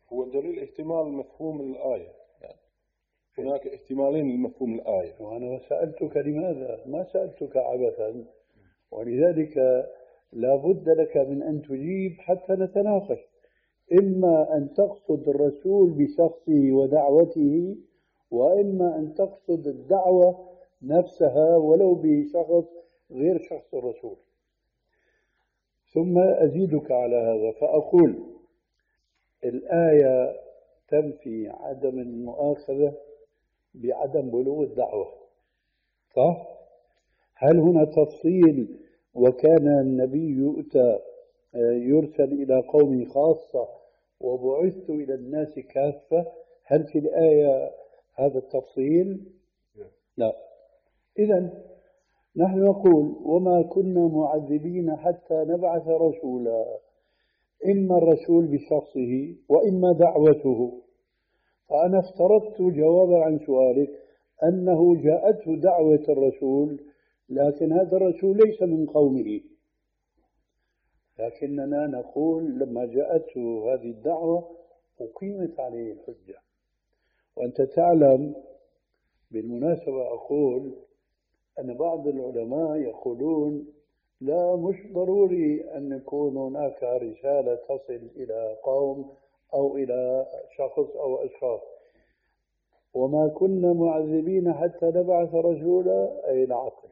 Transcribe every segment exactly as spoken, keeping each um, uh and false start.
هو الدليل احتمال مفهوم الآية، يعني هناك احتمالين لمفهوم الآية. وأنا سألتك لماذا؟ ما سألتك عبثا، ولذلك لا بد لك من أن تجيب حتى نتناقش. إما أن تقصد الرسول بشخصه ودعوته، وإما أن تقصد الدعوة نفسها ولو بشخص غير شخص الرسول. ثم أزيدك على هذا فأقول الآية تنفي عدم المؤاخذة بعدم بلوغ الدعوة، صح؟ هل هنا تفصيل وكان النبي يؤتى يرسل إلى قوم خاصة وبعثت إلى الناس كافة؟ هل في الآية هذا التفصيل؟ لا. إذن نحن نقول وما كنا معذبين حتى نبعث رسولا، إما الرسول بشخصه وإما دعوته. فأنا افترضت جوابا عن سؤالك أنه جاءته دعوة الرسول، لكن هذا الرسول ليس من قومه، لكننا نقول لما جاءته هذه الدعوة أقيمت عليه الحجة. وأنت تعلم بالمناسبة أقول أن بعض العلماء يقولون لا، مش ضروري أن يكون هناك رسالة تصل إلى قوم أو إلى شخص أو أشخاص. وما كنا معذبين حتى نبعث رسولا أي العقل.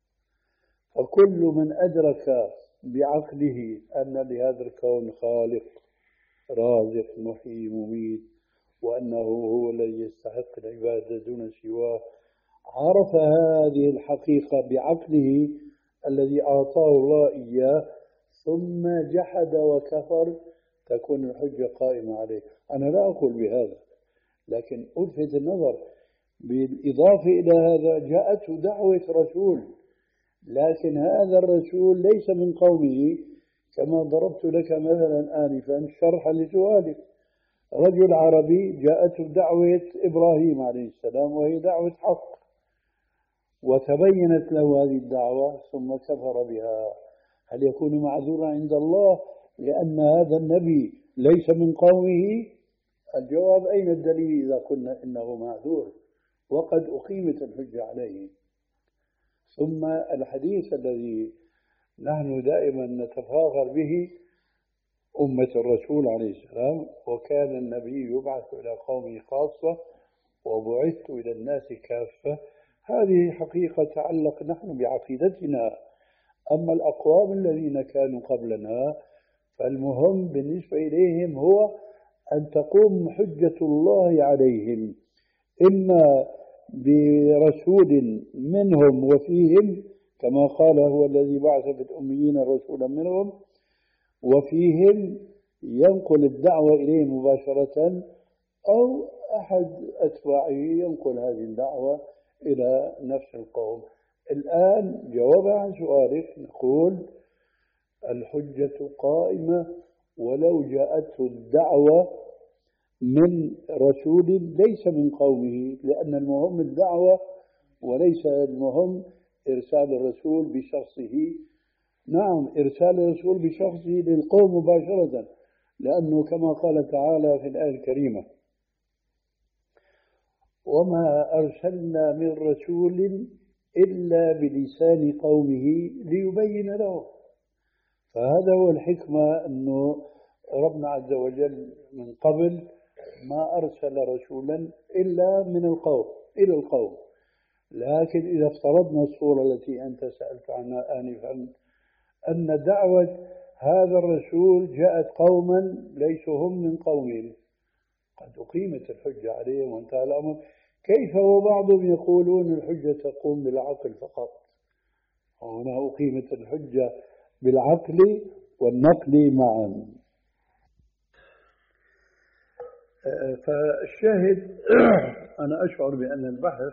فكل من أدرك بعقله أن لهذا الكون خالق رازق محيي مميت، وأنه هو الذي يستحق العبادة دون سواه، عرف هذه الحقيقة بعقله الذي أعطاه الله إياه، ثم جحد وكفر، تكون الحجة قائمة عليه. أنا لا أقول بهذا، لكن ألفت النظر بالإضافة إلى هذا جاءته دعوة رسول، لكن هذا الرسول ليس من قومه، كما ضربت لك مثلا آنفا شرحا لسؤالك. رجل عربي جاءته دعوة إبراهيم عليه السلام وهي دعوة حق، وتبينت له هذه الدعوة ثم كفر بها، هل يكون معذورا عند الله لأن هذا النبي ليس من قومه؟ الجواب أين الدليل إذا قلنا إنه معذور وقد أقيمت الحجة عليه؟ ثم الحديث الذي نحن دائما نتفاخر به أمة الرسول عليه السلام، وكان النبي يبعث إلى قومه خاصة وبعثت إلى الناس كافة، هذه حقيقة تعلق نحن بعقيدتنا. أما الأقوام الذين كانوا قبلنا فالمهم بالنسبة إليهم هو أن تقوم حجة الله عليهم، إما برسول منهم وفيهم، كما قال هو الذي بعث في الأميين رسولا منهم وفيهم ينقل الدعوة إليه مباشرة، أو أحد أتباعه ينقل هذه الدعوة إلى نفس القوم. الآن جواب عن سؤالك نقول الحجة قائمة ولو جاءته الدعوة من رسول ليس من قومه، لأن المهم الدعوة وليس المهم إرسال الرسول بشخصه. نعم، إرسال الرسول بشخصه للقوم مباشرة، لأنه كما قال تعالى في الآية الكريمة وما أرسلنا من رسول إلا بلسان قومه ليبين له. فهذا هو الحكمة، أنه ربنا عز وجل من قبل ما أرسل رسولا إلا من القوم إلى القوم. لكن إذا افترضنا الصورة التي أنت سألت عنها آنفا أن دعوة هذا الرسول جاءت قوما ليسوا هم من قومهم، قد أقيمت الحجة عليهم وانتهى الأمر. كيف وبعضهم يقولون الحجة تقوم بالعقل فقط؟ هنا أقيمت الحجة بالعقل والنقل معا. فالشاهد أنا أشعر بأن البحث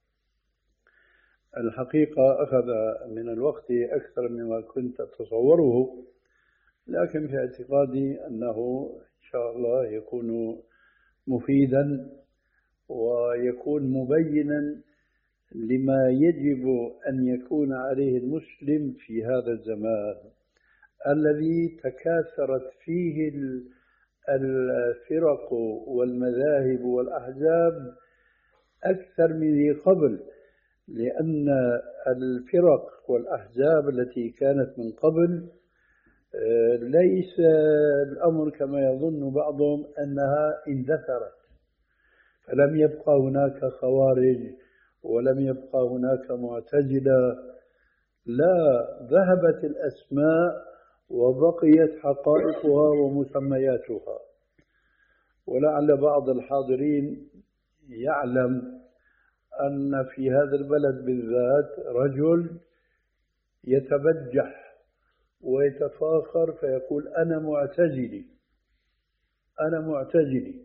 الحقيقة أخذ من الوقت أكثر مما كنت أتصوره، لكن في اعتقادي أنه إن شاء الله يكون مفيدا ويكون مبينا لما يجب أن يكون عليه المسلم في هذا الزمان الذي تكاثرت فيه الفرق والمذاهب والأحزاب أكثر من ذي قبل، لأن الفرق والأحزاب التي كانت من قبل ليس الأمر كما يظن بعضهم أنها اندثرت، فلم يبقى هناك خوارج ولم يبقى هناك معتزلة، لا، ذهبت الأسماء وبقيت حقائقها ومسمياتها. ولعل بعض الحاضرين يعلم أن في هذا البلد بالذات رجل يتبجح ويتفاخر فيقول أنا معتزلي أنا معتزلي،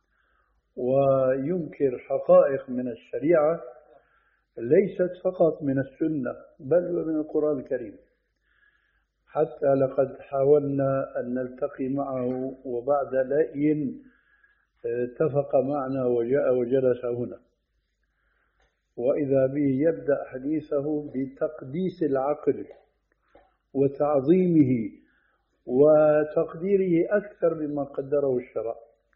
وينكر حقائق من الشريعة ليست فقط من السنة بل ومن القرآن الكريم. حتى لقد حاولنا أن نلتقي معه وبعد لئين اتفق معنا وجاء وجلس هنا، وإذا به يبدأ حديثه بتقديس العقل وتعظيمه وتقديره أكثر مما قدره الشرع.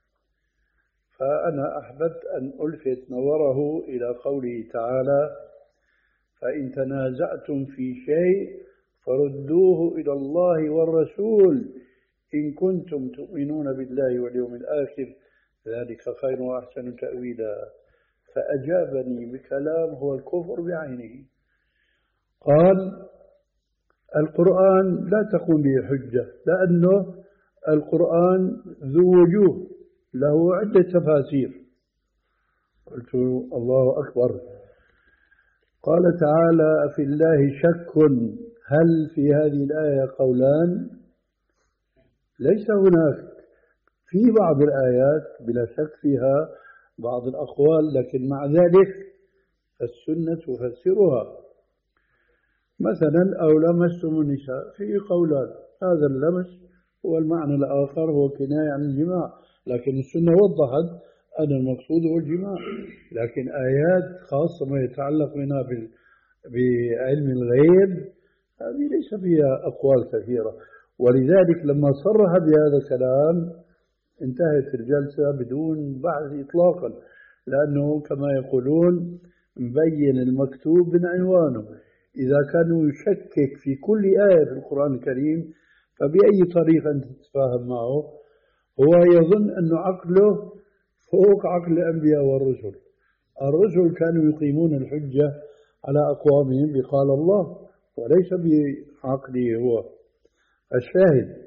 فأنا أحببت أن ألفت نظره إلى قوله تعالى: فإن تنازعتم في شيء فردوه إلى الله والرسول إن كنتم تؤمنون بالله واليوم الآخر ذلك خير وأحسن تأويلا. فأجابني بكلام هو الكفر بعينه. قال: القرآن لا تقوم به حجة، لأنه القرآن ذو وجوه له عدة تفاسير. قلت: الله أكبر. قال تعالى: في الله شك، هل في هذه الآية قولان؟ ليس هناك، في بعض الآيات بلا شك فيها بعض الأقوال، لكن مع ذلك السنة تفسرها. مثلا: أو لمستم النساء، في قولان، هذا اللمس والمعنى الآخر هو كناية عن الجماع، لكن السنة وضحت أن المقصود هو الجماع. لكن آيات خاصة ما يتعلق منها بعلم الغيب هذه ليس فيها أقوال كثيرة، ولذلك لما صرح بهذا الكلام انتهت الجلسة بدون بحث إطلاقا، لأنه كما يقولون مبين المكتوب من عنوانه. إذا كانوا يشكك في كل آية في القرآن الكريم فبأي طريقة أنت تتفاهم معه؟ هو يظن أن عقله فوق عقل الأنبياء والرسل. الرسل كانوا يقيمون الحجة على أقوامهم بقال الله وليس بعقله هو. الشاهد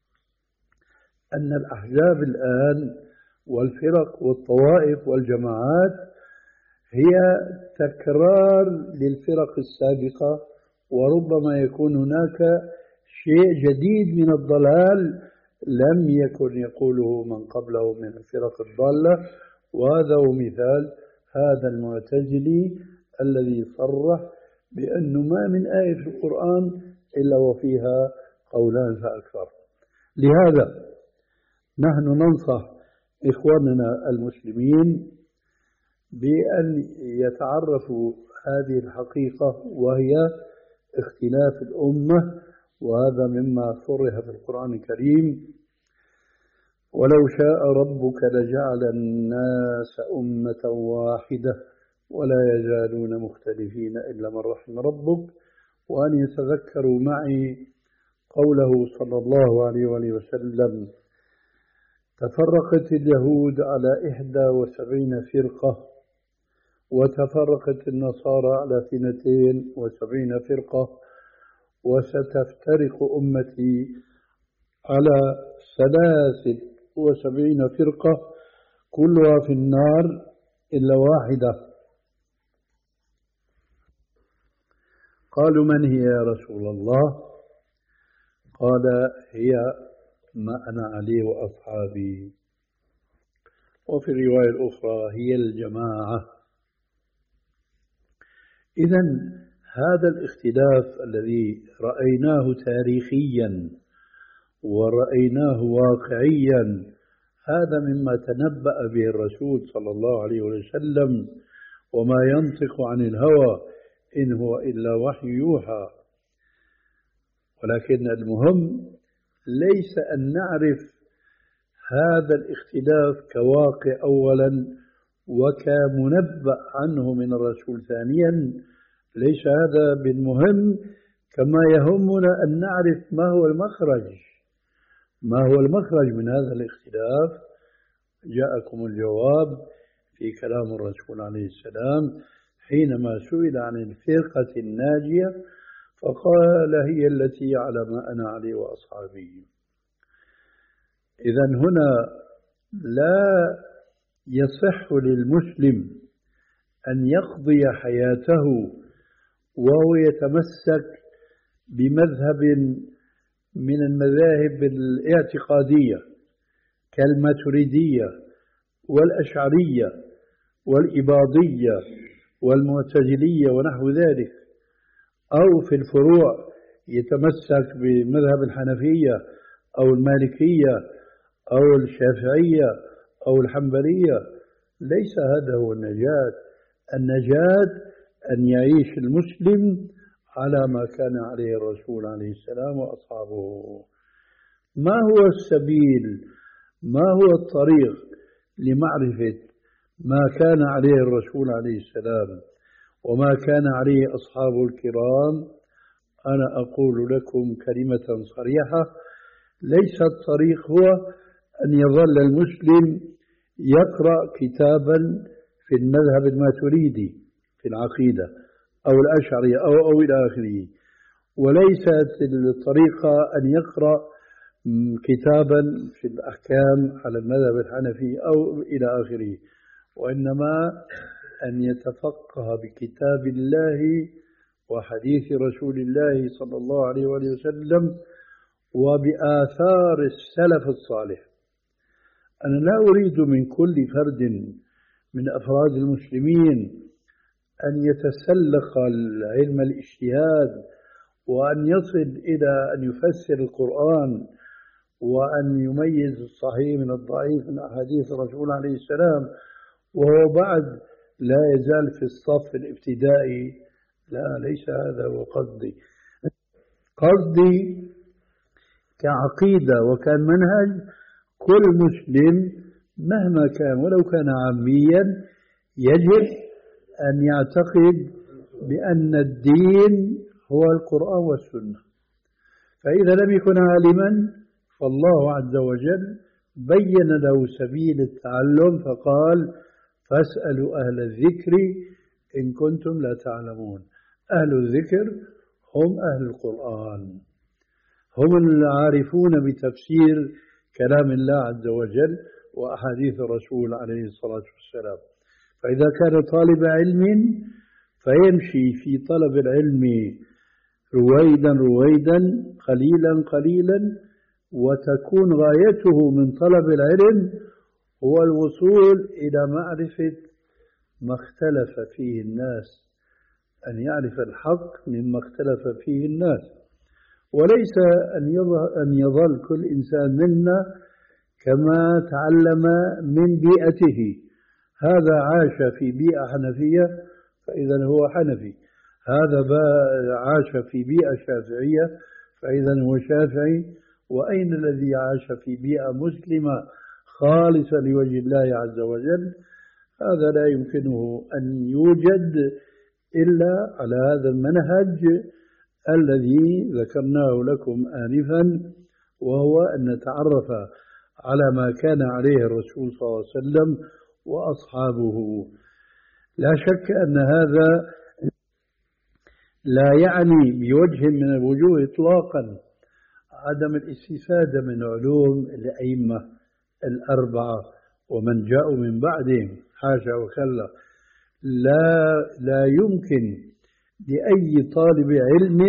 أن الأحزاب الآن والفرق والطوائف والجماعات هي تكرار للفرق السابقة، وربما يكون هناك شيء جديد من الضلال لم يكن يقوله من قبله من الفرق الضالة. وهذا هو مثال هذا المعتزلي الذي صرح بأنه ما من آية في القرآن إلا وفيها قولان فأكثر. لهذا نحن ننصح إخواننا المسلمين بأن يتعرفوا هذه الحقيقة، وهي اختلاف الأمة، وهذا مما صرح في القرآن الكريم: ولو شاء ربك لجعل الناس أمة واحدة ولا يزالون مختلفين إلا من رحم ربك. وأن يتذكروا معي قوله صلى الله عليه وآله وسلم: تفرقت اليهود على إحدى وسبعين فرقة، وتفرقت النصارى على اثنتين وسبعين فرقة، وستفترق أمتي على ثلاث وسبعين فرقة كلها في النار إلا واحدة. قالوا: من هي يا رسول الله؟ قال: هي ما أنا عليه وأصحابي. وفي الرواية الأخرى: هي الجماعة. إذن هذا الاختلاف الذي رأيناه تاريخيا ورأيناه واقعيا هذا مما تنبأ به الرسول صلى الله عليه وسلم، وما ينطق عن الهوى إن هو إلا وحي يوحى. ولكن المهم ليس أن نعرف هذا الاختلاف كواقع أولا وكمنبأ عنه من الرسول ثانيا ليس هذا بالمهم، كما يهمنا أن نعرف ما هو المخرج ما هو المخرج من هذا الاختلاف. جاءكم الجواب في كلام الرسول عليه السلام حينما سئل عن الفرقة الناجية فقال هي التي على ما أنا عليه وأصحابي. إذن هنا لا يصح للمسلم أن يقضي حياته وهو يتمسك بمذهب من المذاهب الاعتقادية كالماتريدية والأشعرية والإباضية والمعتزلية ونحو ذلك، أو في الفروع يتمسك بمذهب الحنفية أو المالكية أو الشافعية أو الحنبلية. ليس هذا هو النجاة. النجاة أن يعيش المسلم على ما كان عليه الرسول عليه السلام وأصحابه. ما هو السبيل؟ ما هو الطريق لمعرفة ما كان عليه الرسول عليه السلام وما كان عليه أصحابه الكرام؟ أنا أقول لكم كلمة صريحة: ليس الطريق هو أن يظل المسلم يقرأ كتابا في المذهب الماتريدي في العقيدة أو الأشعري أو أو إلى آخره، وليست الطريقة أن يقرأ كتابا في الأحكام على المذهب الحنفي أو إلى آخره، وإنما أن يتفقه بكتاب الله وحديث رسول الله صلى الله عليه وآله وسلم وبآثار السلف الصالح. أنا لا أريد من كل فرد من أفراد المسلمين أن يتسلق العلم الاجتهاد وأن يصل إلى أن يفسر القرآن وأن يميز الصحيح من الضعيف من أحاديث الرسول عليه السلام وهو بعد لا يزال في الصف الابتدائي. لا، ليس هذا هو قصدي. قصدي كعقيدة وكمنهج كل مسلم مهما كان ولو كان عاميا يجب أن يعتقد بأن الدين هو القرآن والسنة. فإذا لم يكن عالما فالله عز وجل بين له سبيل التعلم فقال: فاسألوا أهل الذكر إن كنتم لا تعلمون. أهل الذكر هم أهل القرآن، هم العارفون بتفسير كلام الله عز وجل وأحاديث الرسول عليه الصلاة والسلام. فإذا كان طالب علم فيمشي في طلب العلم رويدا رويدا قليلا قليلا، وتكون غايته من طلب العلم هو الوصول إلى معرفة ما اختلف فيه الناس، أن يعرف الحق مما اختلف فيه الناس، وليس أن يظل كل إنسان منا كما تعلم من بيئته. هذا عاش في بيئة حنفية فإذا هو حنفي، هذا عاش في بيئة شافعية فإذا هو شافعي. وأين الذي عاش في بيئة مسلمة خالصة لوجه الله عز وجل؟ هذا لا يمكنه أن يوجد إلا على هذا المنهج الذي ذكرناه لكم آنفا، وهو أن نتعرف على ما كان عليه الرسول صلى الله عليه وسلم وأصحابه. لا شك أن هذا لا يعني بوجه من الوجوه إطلاقا عدم الاستفادة من علوم الأئمة الأربعة ومن جاءوا من بعدهم، حاشا وكلا. لا لا يمكن لأي طالب علم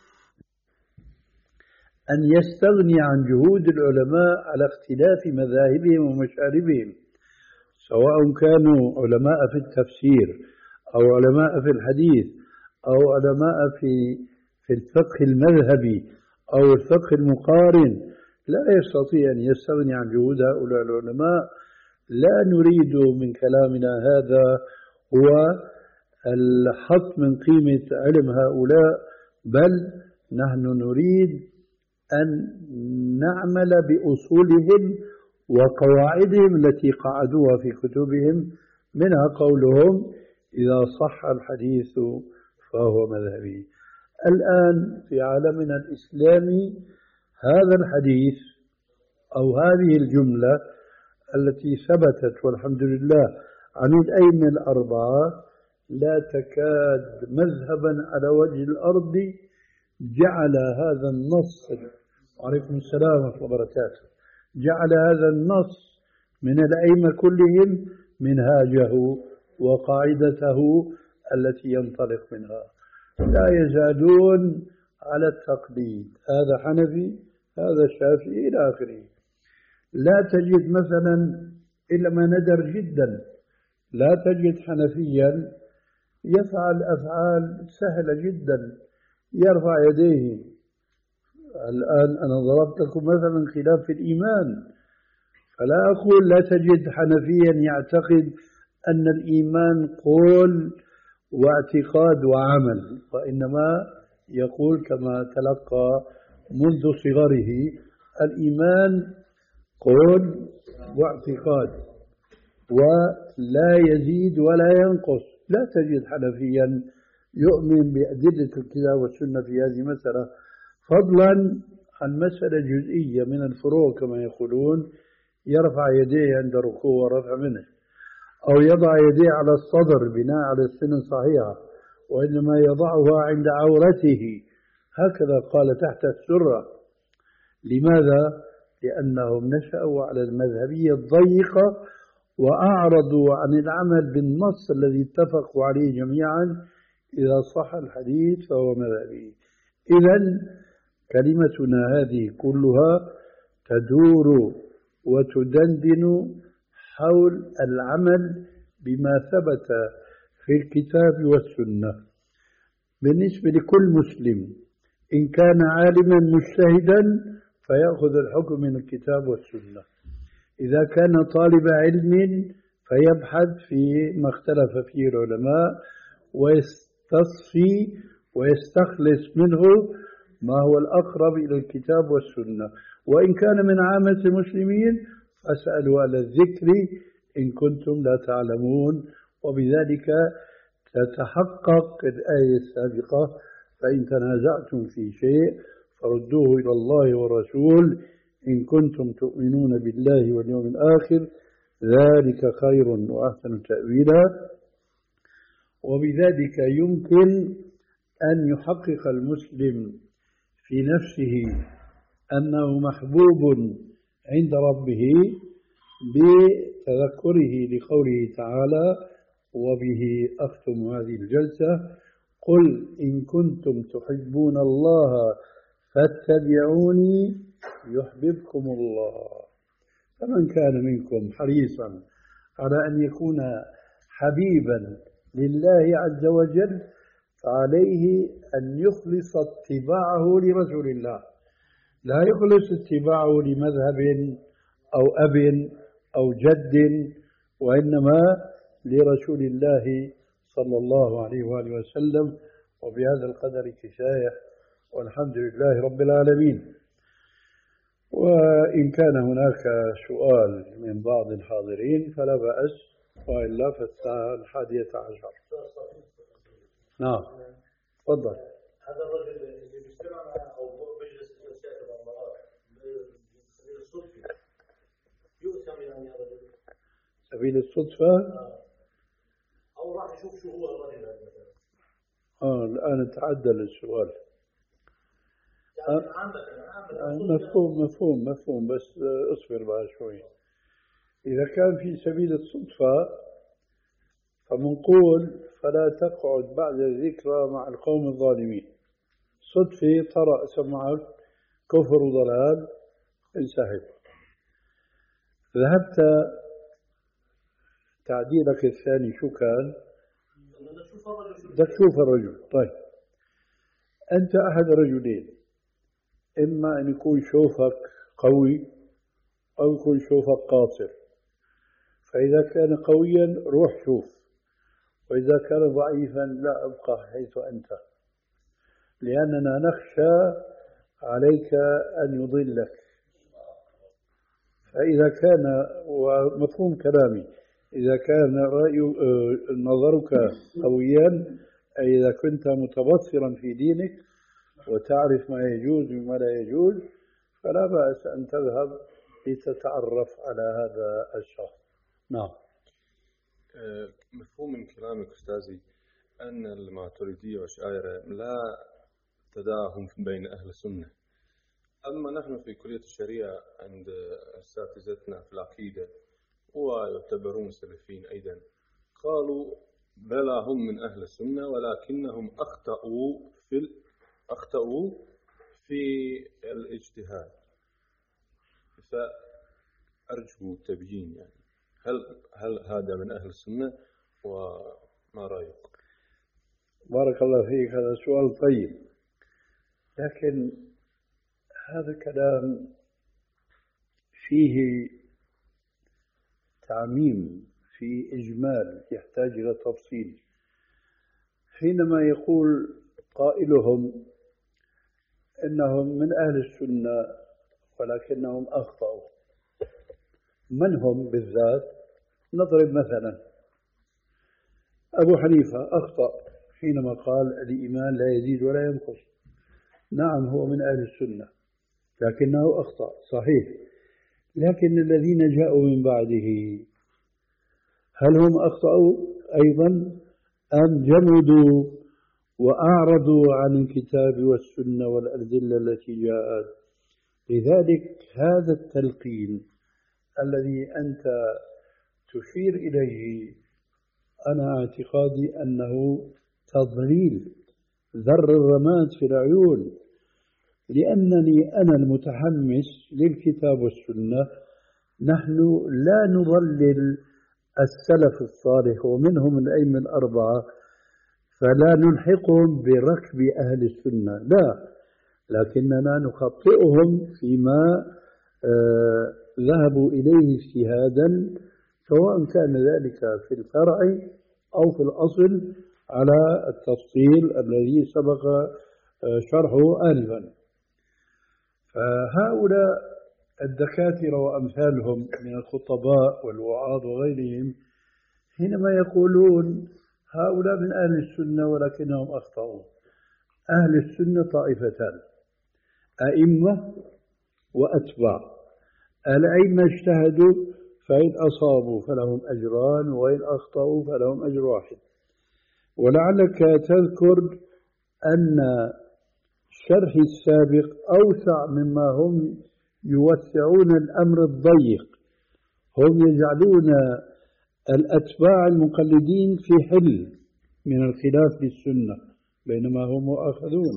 أن يستغني عن جهود العلماء على اختلاف مذاهبهم ومشاربهم، سواء كانوا علماء في التفسير أو علماء في الحديث أو علماء في في الفقه المذهبي أو الفقه المقارن. لا يستطيع أن يستغني عن جهود هؤلاء العلماء. لا نريد من كلامنا هذا هو الحط من قيمة علم هؤلاء، بل نحن نريد أن نعمل بأصولهم وقواعدهم التي قعدوها في كتبهم، منها قولهم إذا صح الحديث فهو مذهبي. الآن في عالمنا الإسلامي هذا الحديث أو هذه الجملة التي ثبتت والحمد لله عن الأئمة الأربعة لا تكاد مذهبا على وجه الأرض جعل هذا النص، وعليكم السلام ورحمة الله وبركاته، جعل هذا النص من الأئمة كلهم منهاجه وقاعدته التي ينطلق منها. لا يزالون على التقليد، هذا حنفي هذا شافعي إلى آخره. لا تجد مثلا إلا ما ندر جدا، لا تجد حنفيا يفعل أفعال سهلة جدا، يرفع يديه. الآن أنا ضربت لكم مثلا خلاف في الإيمان، فلا أقول لا تجد حنفيا يعتقد أن الإيمان قول واعتقاد وعمل، وإنما يقول كما تلقى منذ صغره الإيمان قول واعتقاد ولا يزيد ولا ينقص. لا تجد حنفيا يؤمن بأدلة الكتاب والسنة في هذه المسألة، فضلا عن مسألة جزئية من الفروع كما يقولون، يرفع يديه عند الركوع ورفع منه، أو يضع يديه على الصدر بناء على السنة الصحيحة، وإنما يضعها عند عورته هكذا قال تحت السرة. لماذا؟ لأنهم نشأوا على المذهبية الضيقة وأعرضوا عن العمل بالنص الذي اتفقوا عليه جميعا، إذا صح الحديث فهو مذهبي. إذن كلمتنا هذه كلها تدور وتدندن حول العمل بما ثبت في الكتاب والسنة بالنسبة لكل مسلم، إن كان عالما مجتهدا فيأخذ الحكم من الكتاب والسنة، إذا كان طالب علم فيبحث في ما اختلف فيه العلماء ويستصفي ويستخلص منه ما هو الأقرب إلى الكتاب والسنة. وإن كان من عامة المسلمين فاسألوا على الذكر إن كنتم لا تعلمون، وبذلك تتحقق الآية السابقة: فإن تنازعتم في شيء فردوه إلى الله والرسول إن كنتم تؤمنون بالله واليوم الآخر ذلك خير وأحسن تأويلا. وبذلك يمكن أن يحقق المسلم في نفسه أنه محبوب عند ربه بتذكره لقوله تعالى، وبه أختم هذه الجلسة: قل إن كنتم تحبون الله فاتبعوني يحببكم الله. فمن كان منكم حريصا على أن يكون حبيبا لله عز وجل فعليه أن يخلص اتباعه لرسول الله، لا يخلص اتباعه لمذهب أو أب أو جد، وإنما لرسول الله صلى الله عليه وآله وسلم. وبهذا القدر كفاية، والحمد لله رب العالمين. وإن كان هناك سؤال من بعض الحاضرين فلا بأس، وإلا فالساعة الحادية عشر. نعم تفضل. هذا الرجل اللي بيجتمع أو بيجلس في الكاتب المرأة بسبيل الصدفة يؤثم يعني هذا الرجل؟ سبيل الصدفة؟ أو راح يشوف شو هو الرجل مثلا. آه الآن تعدل السؤال. يعني آه عامة عامة مفهوم مفهوم مفهوم بس اصبر بقى شوي. إذا كان في سبيل الصدفة فمنقول فلا تقعد بعد الذكرى مع القوم الظالمين. صدفة طرأ سمعك كفر وضلال انسحب. ذهبت تعديلك الثاني شو كان؟ بدك تشوف الرجل. طيب أنت أحد رجلين، إما أن يكون شوفك قوي أو يكون شوفك قاصر. فإذا كان قويا روح شوف، وإذا كان ضعيفا لا أبقى حيث أنت، لأننا نخشى عليك أن يضلك. فإذا كان، ومفهوم كلامي، إذا كان رأي نظرك قويا، أي إذا كنت متبصرا في دينك وتعرف ما يجوز وما لا يجوز، فلا بأس أن تذهب لتتعرف على هذا الشخص. نعم. مفهوم من كلامك أستاذي أن الماتريدية والأشاعرة لا تداهم بين أهل السنة، أما نحن في كلية الشريعة عند أساتذتنا في العقيدة ويعتبرون سلفيين أيضا، قالوا بلى هم من أهل السنة ولكنهم أخطأوا في أخطأوا في الاجتهاد. فأرجو تبيين، يعني هل هل هذا من أهل السنة وما رأيك؟ بارك الله فيك، هذا سؤال طيب، لكن هذا كلام فيه تعميم، في إجمال يحتاج إلى تفصيل. حينما يقول قائلهم إنهم من أهل السنة ولكنهم أخطأوا، من هم بالذات؟ نضرب مثلا أبو حنيفة أخطأ حينما قال الإيمان لا يزيد ولا ينقص. نعم، هو من أهل السنة لكنه أخطأ، صحيح. لكن الذين جاءوا من بعده هل هم أخطأوا أيضا أم جمدوا وأعرضوا عن الكتاب والسنة والأدلة التي جاءت؟ لذلك هذا التلقين الذي أنت تشير إليه أنا اعتقادي أنه تضليل ذر الرماد في العيون، لأنني أنا المتحمس للكتاب والسنة. نحن لا نضلل السلف الصالح ومنهم الأئمة الأربعة فلا نلحقهم بركب أهل السنة، لا، لكننا نخطئهم فيما آه ذهبوا إليه اجتهادا، سواء كان ذلك في الفرع أو في الأصل على التفصيل الذي سبق شرحه آنفا. فهؤلاء الدكاترة وأمثالهم من الخطباء والوعاظ وغيرهم حينما يقولون هؤلاء من أهل السنة ولكنهم أخطأوا، أهل السنة طائفتان، أئمة وأتباع. الأئمة اجتهدوا فإن أصابوا فلهم أجران وإن أخطأوا فلهم أجر واحد. ولعلك تذكر أن الشرح السابق أوسع مما هم يوسعون الأمر الضيق، هم يجعلون الأتباع المقلدين في حل من الخلاف بالسنة بينما هم مؤاخذون.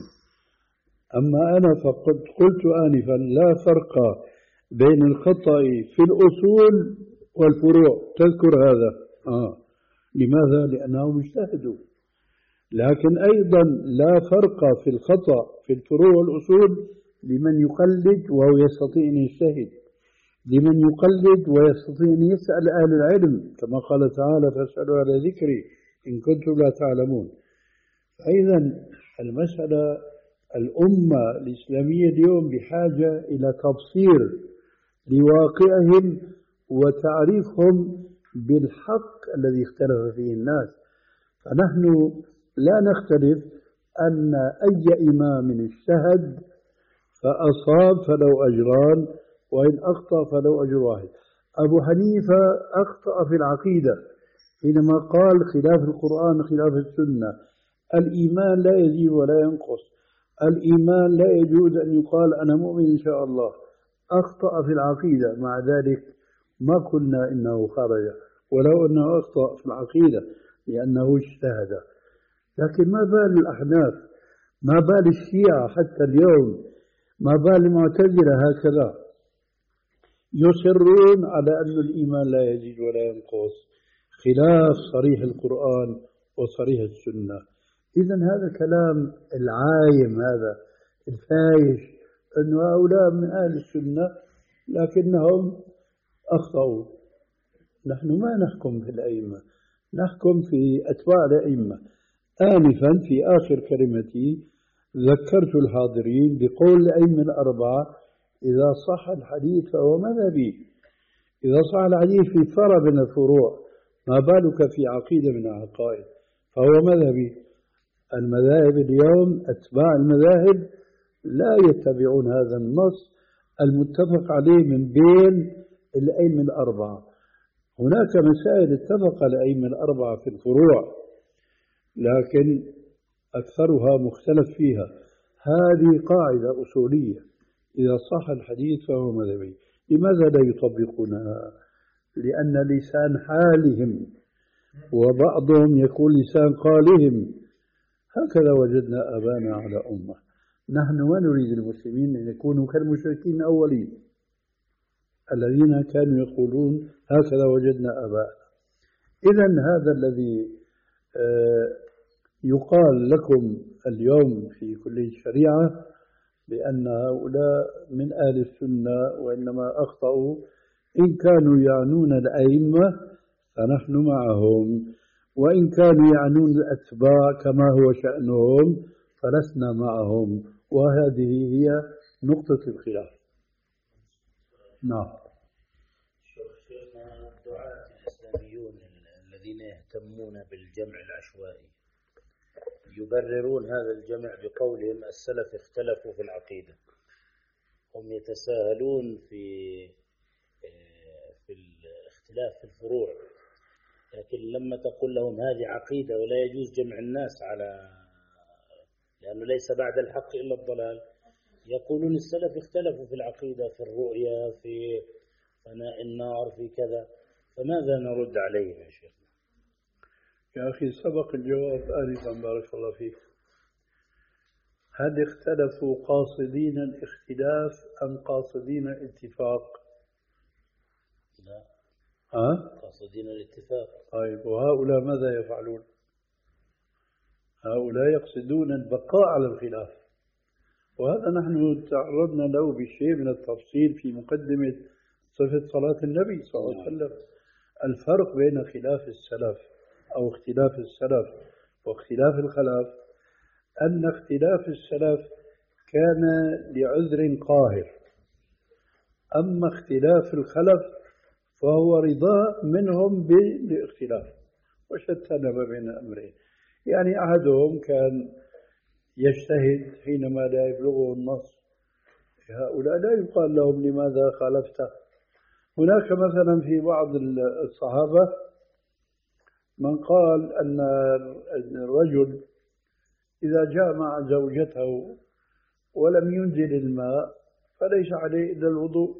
أما أنا فقد قلت آنفا لا فرق بين الخطأ في الأصول والفروع، تذكر هذا. آه. لماذا؟ لأنهم اجتهدوا. لكن أيضا لا فرق في الخطأ في الفروع والأصول لمن يقلد وهو يستطيع أن يجتهد، لمن يقلد ويستطيع أن يسأل أهل العلم، كما قال تعالى فاسألوا على ذكري إن كنتم لا تعلمون. فإذا المسألة الأمة الإسلامية اليوم بحاجة إلى تبصير لواقعهم وتعريفهم بالحق الذي اختلف فيه الناس. فنحن لا نختلف أن أي إمام اجتهد فأصاب فله أجران وإن أخطأ فله أجر واحد. أبو حنيفة أخطأ في العقيدة حينما قال خلاف القرآن خلاف السنة، الإيمان لا يزيد ولا ينقص، الإيمان لا يجوز أن يقال أنا مؤمن إن شاء الله. أخطأ في العقيدة، مع ذلك ما قلنا إنه خرج ولو أنه أخطأ في العقيدة لأنه اجتهد. لكن ما بال الأحناف، ما بال الشيعة حتى اليوم، ما بال المعتزلة هكذا يصرون على أن الإيمان لا يزيد ولا ينقص خلاف صريح القرآن وصريح السنة. إذن هذا كلام العايم، هذا الفايش، أن هؤلاء من أهل السنة لكنهم أخطأوا. نحن ما نحكم في الأئمة، نحكم في أتباع الأئمة. آنفا في آخر كلمتي ذكرت الحاضرين بقول الأئمة الأربعة إذا صح الحديث فهو مذهبي، إذا صح الحديث في فرع من الفروع ما بالك في عقيدة من العقائد، فهو مذهبي. المذاهب اليوم أتباع المذاهب لا يتبعون هذا النص المتفق عليه من بين الأئمة الأربعة. هناك مسائل اتفق الأئمة الأربعة في الفروع لكن أكثرها مختلف فيها. هذه قاعدة أصولية، إذا صح الحديث فهو مذهبي. لماذا لا يطبقونها؟ لأن لسان حالهم وبعضهم يكون لسان قالهم. هكذا وجدنا آبانا على أمة. نحن ما نريد المسلمين أن يكونوا كالمشركين الأولين الذين كانوا يقولون هكذا وجدنا آباءنا. إذن هذا الذي يقال لكم اليوم في كل الشريعة بأن هؤلاء من أهل السنة وإنما أخطأوا، إن كانوا يعنون الأئمة فنحن معهم، وإن كانوا يعنون الأتباع كما هو شأنهم فلسنا معهم. وهذه هي نقطة الخلاف. نعم. شيخنا، الدعاة الإسلاميون الذين يهتمون بالجمع العشوائي يبررون هذا الجمع بقولهم السلف اختلفوا في العقيدة. هم يتساهلون في في الاختلاف في الفروع، لكن لما تقول لهم هذه عقيدة ولا يجوز جمع الناس على لأنه ليس بعد الحق إلا الضلال، يقولون السلف اختلفوا في العقيدة، في الرؤيا، في فناء النار، في كذا. فماذا نرد عليهم يا شيخ؟ يا أخي سبق الجواب آنفا بارك الله فيك. هل اختلفوا قاصدين الاختلاف أم قاصدين الاتفاق؟ لا، ها؟ قاصدين الاتفاق. طيب، وهؤلاء ماذا يفعلون؟ هؤلاء يقصدون البقاء على الخلاف، وهذا نحن تعرضنا له بشيء من التفصيل في مقدمة صفة صلاة النبي صلى الله عليه وسلم. الفرق بين خلاف السلف أو اختلاف السلف واختلاف الخلف أن اختلاف السلف كان لعذر قاهر، أما اختلاف الخلف فهو رضا منهم بالاختلاف، وشتان ما بين الأمرين. يعني أحدهم كان يجتهد حينما لا يبلغه النص، هؤلاء لا يقال لهم لماذا خالفته. هناك مثلا في بعض الصحابة من قال أن الرجل إذا جامع زوجته ولم ينزل الماء فليس عليه إلا الوضوء.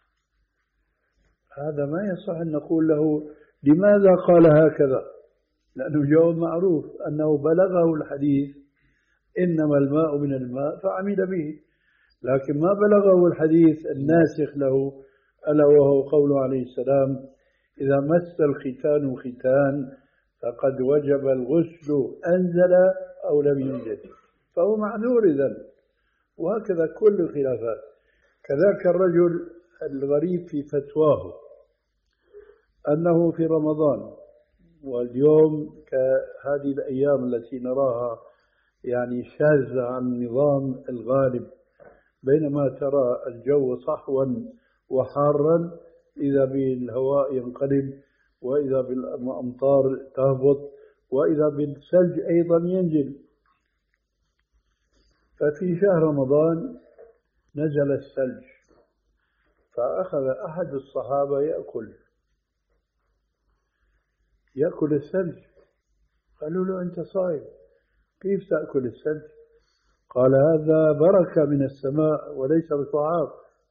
هذا ما يصح أن نقول له لماذا قال هكذا، لأنه جواب معروف أنه بلغه الحديث إنما الماء من الماء فعمل به، لكن ما بلغه الحديث الناسخ له ألا وهو قوله عليه السلام إذا مس الختان ختان فقد وجب الغسل أنزل أو لم ينزل، فهو معذور إذن. وهكذا كل الخلافات. كذلك الرجل الغريب في فتواه أنه في رمضان، واليوم كهذه الأيام التي نراها يعني شاذة عن النظام الغالب، بينما ترى الجو صحوا وحارا إذا بالهواء ينقلب، وإذا بالأمطار تهبط، وإذا بالثلج أيضا ينزل. ففي شهر رمضان نزل الثلج، فأخذ أحد الصحابة يأكل يأكل الثلج. قالوا له أنت صائم كيف تأكل الثلج؟ قال هذا بركة من السماء وليس بطعام.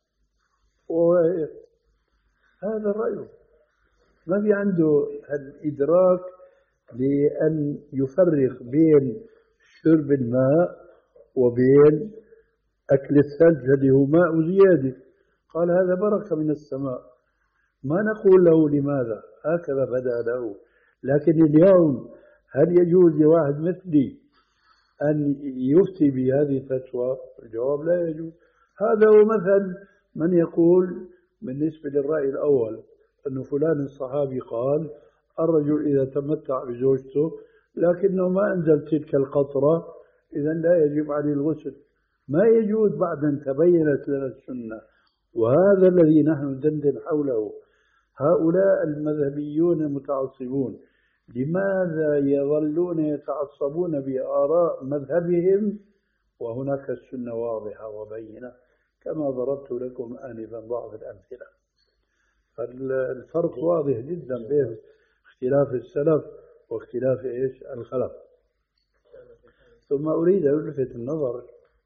هذا الرأي، ما في عنده الإدراك لأن يفرق بين شرب الماء وبين أكل الثلج الذي هو ماء زيادة. قال هذا بركة من السماء. ما نقول له لماذا، هكذا بدأ له. لكن اليوم هل يجوز لواحد مثلي أن يفتي بهذه الفتوى؟ الجواب لا يجوز. هذا هو مثل من يقول بالنسبة للرأي الأول أن فلان الصحابي قال الرجل إذا تمتع بزوجته لكنه ما أنزل تلك القطرة إذن لا يجب عليه الغسل. ما يجوز بعد أن تبينت لنا السنة، وهذا الذي نحن ندندن حوله. هؤلاء المذهبيون المتعصبون لماذا يظلون يتعصبون بآراء مذهبهم وهناك السنة واضحة وبينة كما ضربت لكم آنفا بعض الأمثلة؟ فالفرق واضح جدا بين اختلاف السلف واختلاف إيش الخلف. ثم أريد أن ألفت النظر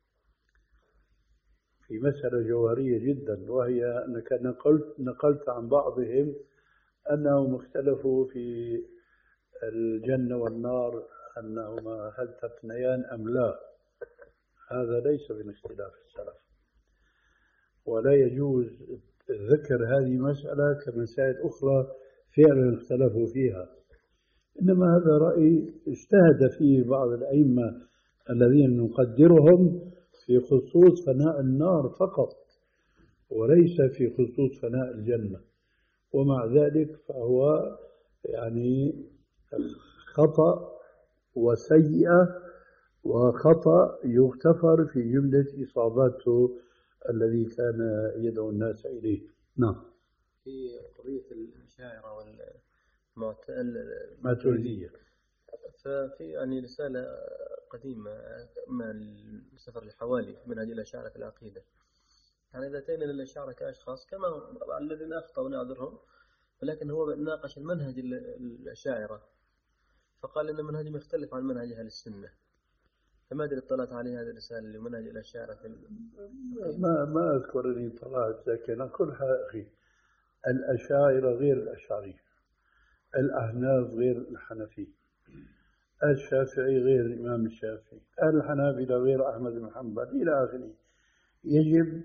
في مسألة جوهرية جدا، وهي أنك نقلت, نقلت عن بعضهم أنهم اختلفوا في الجنة والنار أنهما هل تفنيان أم لا. هذا ليس من اختلاف السلف، ولا يجوز ذكر هذه مسألة كمسائل أخرى فعلا اختلفوا فيها، إنما هذا رأي اجتهد فيه بعض الأئمة الذين نقدرهم في خصوص فناء النار فقط وليس في خصوص فناء الجنة، ومع ذلك فهو يعني خطأ وسيئة وخطأ يغتفر في جملة إصاباته الذي كان يدعو الناس إليه. نعم. في قضية الأشاعرة والماتريدية ففي يعني رسالة قديمة مع السفر الحوالي منهج الأشاعرة في العقيدة، يعني إذا أتينا للأشاعرة كأشخاص كما الذين أخطأوا نعذرهم، ولكن هو ناقش المنهج الأشاعرة فقال إن منهجهم يختلف عن منهج أهل السنة. فما أدري اطلعت عليه هذه الرسالة لمنهج الأشاعرة في ما ما أذكر إني طلعت، لكن أقولها أخي، الأشاعرة غير الأشعري، الأحناف غير الحنفي، الشافعي غير الإمام الشافعي، الحنابلة غير أحمد بن حنبل إلى آخره. يجب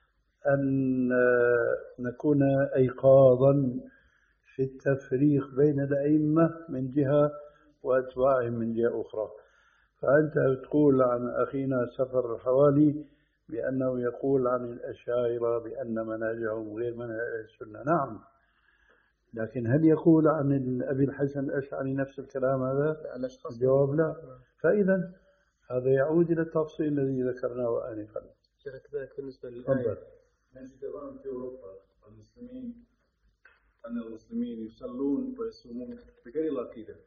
أن نكون أيقاظا في التفريق بين الأئمة من جهة وأتباعهم من جهة أخرى. فأنت تقول عن أخينا سفر الحوالي بأنه يقول عن الأشاعرة بأن منهجهم غير منهج السنة، نعم، لكن هل يقول عن أبي الحسن الأشعري نفس الكلام هذا؟ الجواب لا. فإذا هذا يعود إلى التفصيل الذي ذكرناه آنفا. شيخ كذلك بالنسبة للآية نجد في أوروبا المسلمين أن المسلمين يصلون ويصومون بغير العقيدة،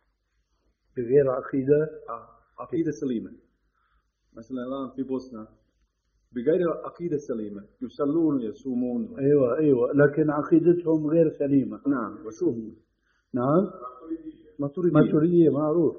بغير عقيدة آه. عقيدة سليمة. مثلا الآن في بوسنة بغير عقيدة سليمة يصلون ويصومون. أيوة أيوة، لكن عقيدتهم غير سليمة. نعم. وشو هم؟ نعم. ماتريدية. ماتريدية معروف.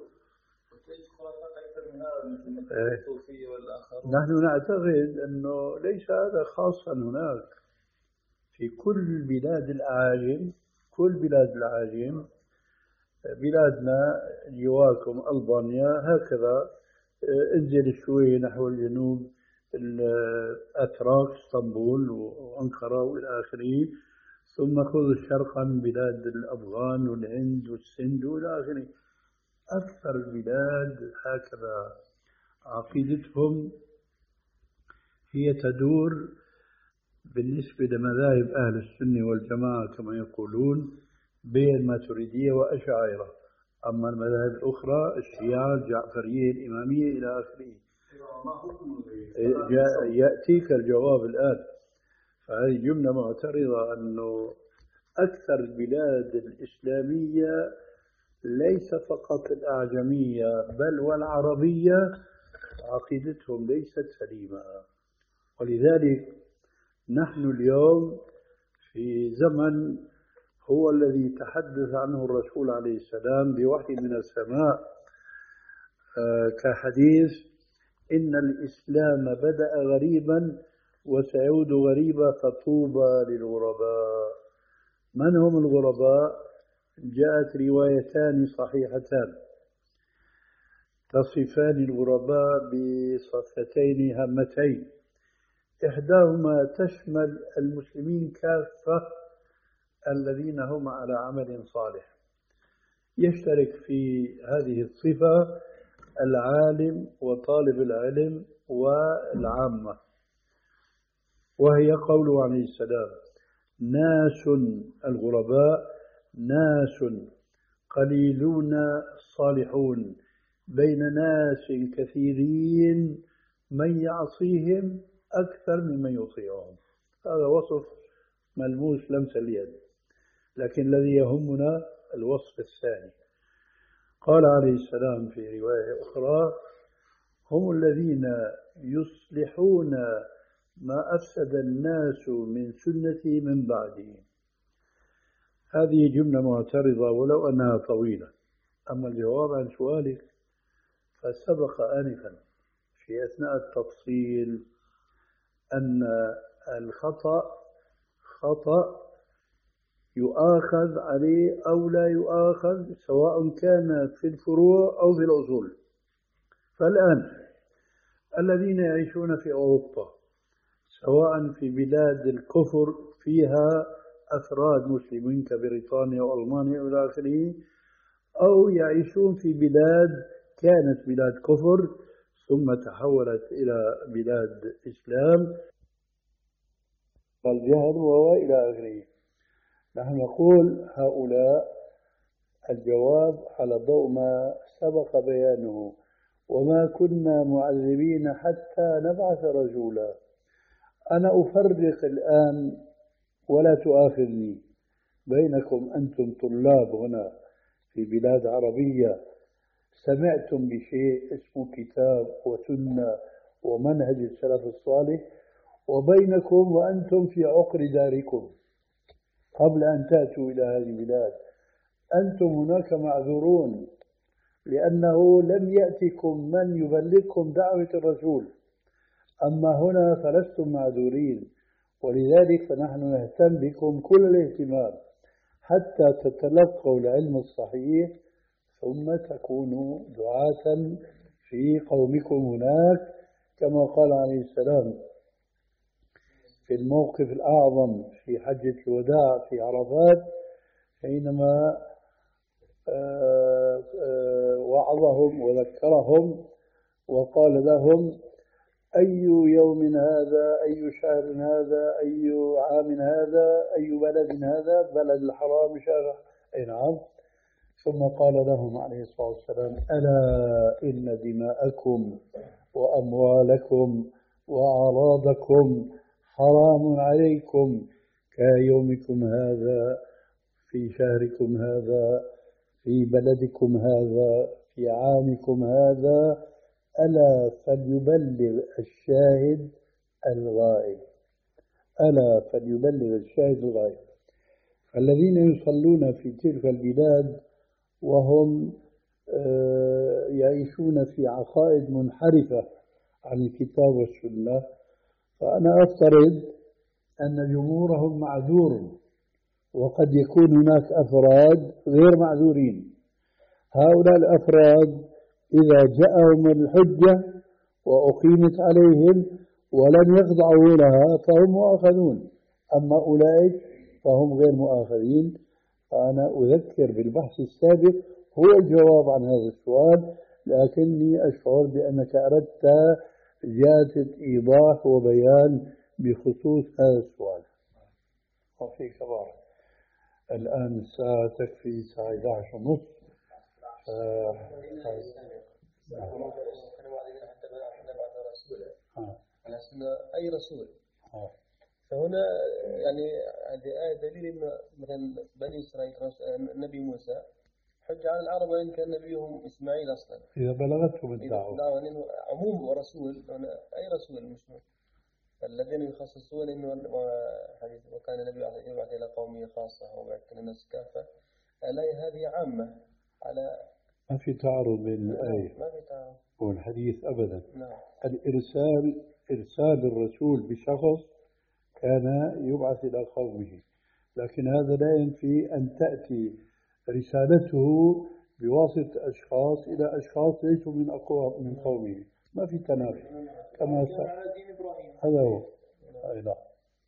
إيه. نحن نعتقد أنه ليس هذا خاصا هناك، في كل بلاد الأعاجم، كل بلاد الأعاجم، بلادنا جواكم ألبانيا هكذا، انزل شوي نحو الجنوب الأتراك اسطنبول وأنقرة وإلى آخره، ثم خذ شرقا بلاد الأفغان والهند والسند وإلى آخره. أكثر البلاد هكذا عقيدتهم هي تدور بالنسبة لمذاهب أهل السنة والجماعة كما يقولون بين ماتريدية وأشاعرة. أما المذاهب الأخرى الشيعة الجعفرية الإمامية إلى آخره. يأتيك الجواب الآن. فهذه جملة معترضة أنه أكثر البلاد الإسلامية ليس فقط الأعجمية بل والعربية عقيدتهم ليست سليمة. ولذلك نحن اليوم في زمن هو الذي تحدث عنه الرسول عليه السلام بوحي من السماء كحديث إن الإسلام بدأ غريبا وسيعود غريبا فطوبى للغرباء. من هم الغرباء؟ جاءت روايتان صحيحتان تصفان الغرباء بصفتين هامتين، إحداهما تشمل المسلمين كافة الذين هم على عمل صالح، يشترك في هذه الصفة العالم وطالب العلم والعامة، وهي قوله عليه السلام ناس الغرباء ناس قليلون صالحون بين ناس كثيرين من يعصيهم أكثر ممن يطيعهم. هذا وصف ملموس لمس اليد. لكن الذي يهمنا الوصف الثاني. قال عليه السلام في رواية أخرى: هم الذين يصلحون ما أفسد الناس من سنتي من بعدي. هذه جملة معترضة ولو أنها طويلة. أما الجواب عن سؤالك فسبق آنفا في أثناء التفصيل أن الخطأ خطأ يؤاخذ عليه أو لا يؤاخذ، سواء كان في الفروع أو في الأصول. فالآن الذين يعيشون في أوروبا، سواء في بلاد الكفر فيها أفراد مسلمين كبريطانيا وألمانيا إلى آخره، أو يعيشون في بلاد كانت بلاد كفر ثم تحولت إلى بلاد إسلام، الجهل وإلى آخره، نحن نقول هؤلاء الجواب على ضوء ما سبق بيانه: وما كنا معذبين حتى نبعث رسولا. أنا أفرق الآن ولا تؤاخذني بينكم أنتم طلاب هنا في بلاد عربية سمعتم بشيء اسمه كتاب وسنة ومنهج السلف الصالح، وبينكم وأنتم في عقر داركم قبل أن تأتوا إلى هذه البلاد. أنتم هناك معذورون لأنه لم يأتكم من يبلغكم دعوة الرسول، أما هنا فلستم معذورين، ولذلك فنحن نهتم بكم كل الاهتمام حتى تتلقوا العلم الصحيح ثم تكونوا دعاة في قومكم هناك، كما قال عليه السلام في الموقف الأعظم في حجة الوداع في عرفات حينما وعظهم وذكرهم وقال لهم: أي يوم هذا، أي شهر هذا، أي عام هذا، أي بلد هذا؟ بلد الحرام شهر أي نعم. ثم قال لهم عليه الصلاة والسلام: ألا إن دماءكم وأموالكم وأعراضكم حرام عليكم كيومكم هذا في شهركم هذا في بلدكم هذا في عامكم هذا، ألا فليبلغ الشاهد الغائب، ألا فليبلغ الشاهد الغائب. الذين يصلون في تلك البلاد وهم يعيشون في عقائد منحرفة عن الكتاب والسنة، فأنا أفترض أن جمهورهم معذور، وقد يكون هناك أفراد غير معذورين. هؤلاء الأفراد إذا جاءهم الحجة وأقيمت عليهم ولم يخضعوا لها فهم مؤاخذون، أما أولئك فهم غير مؤاخذين. فأنا أذكر بالبحث السابق هو الجواب عن هذا السؤال، لكني أشعر بأنك أردت زيادة إيضاح وبيان بخصوص هذا السؤال. وفيك بارك. الآن الساعة تكفي الساعة إحدى عشر ونصف. على أساس أي رسول. فهنا يعني هذه آية دليل إن مثلا بني إسرائيل النبي موسى حج على العرب وإن كان نبيهم إسماعيل أصلا إذا بلغتهم الدعوة. لا لأنه عموم ورسول، أي رسول مش الذين يخصصون إنه حديث وكان النبي يبعث إلى قومه خاصة وبعث إلى الناس كافة. الآية هذه عامة على ما في تعارض بين الآية ما في تعارض والحديث أبدا. نعم. الإرسال إرسال الرسول بشخص كان يبعث إلى قومه، لكن هذا لا ينفي أن تأتي رسالته بواسطة أشخاص إلى أشخاص ليسوا من أقوى من قومه، ما في تنافي كما سأل. هذا هو. أيضا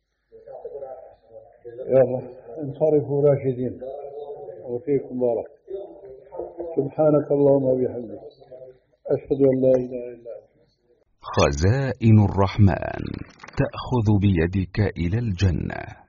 يلا انصرفوا راشدين وفيكم بارك. سبحانك اللهم وبحمدك أشهد أن لا إله إلا أنت. خزائن الرحمن تأخذ بيدك إلى الجنة.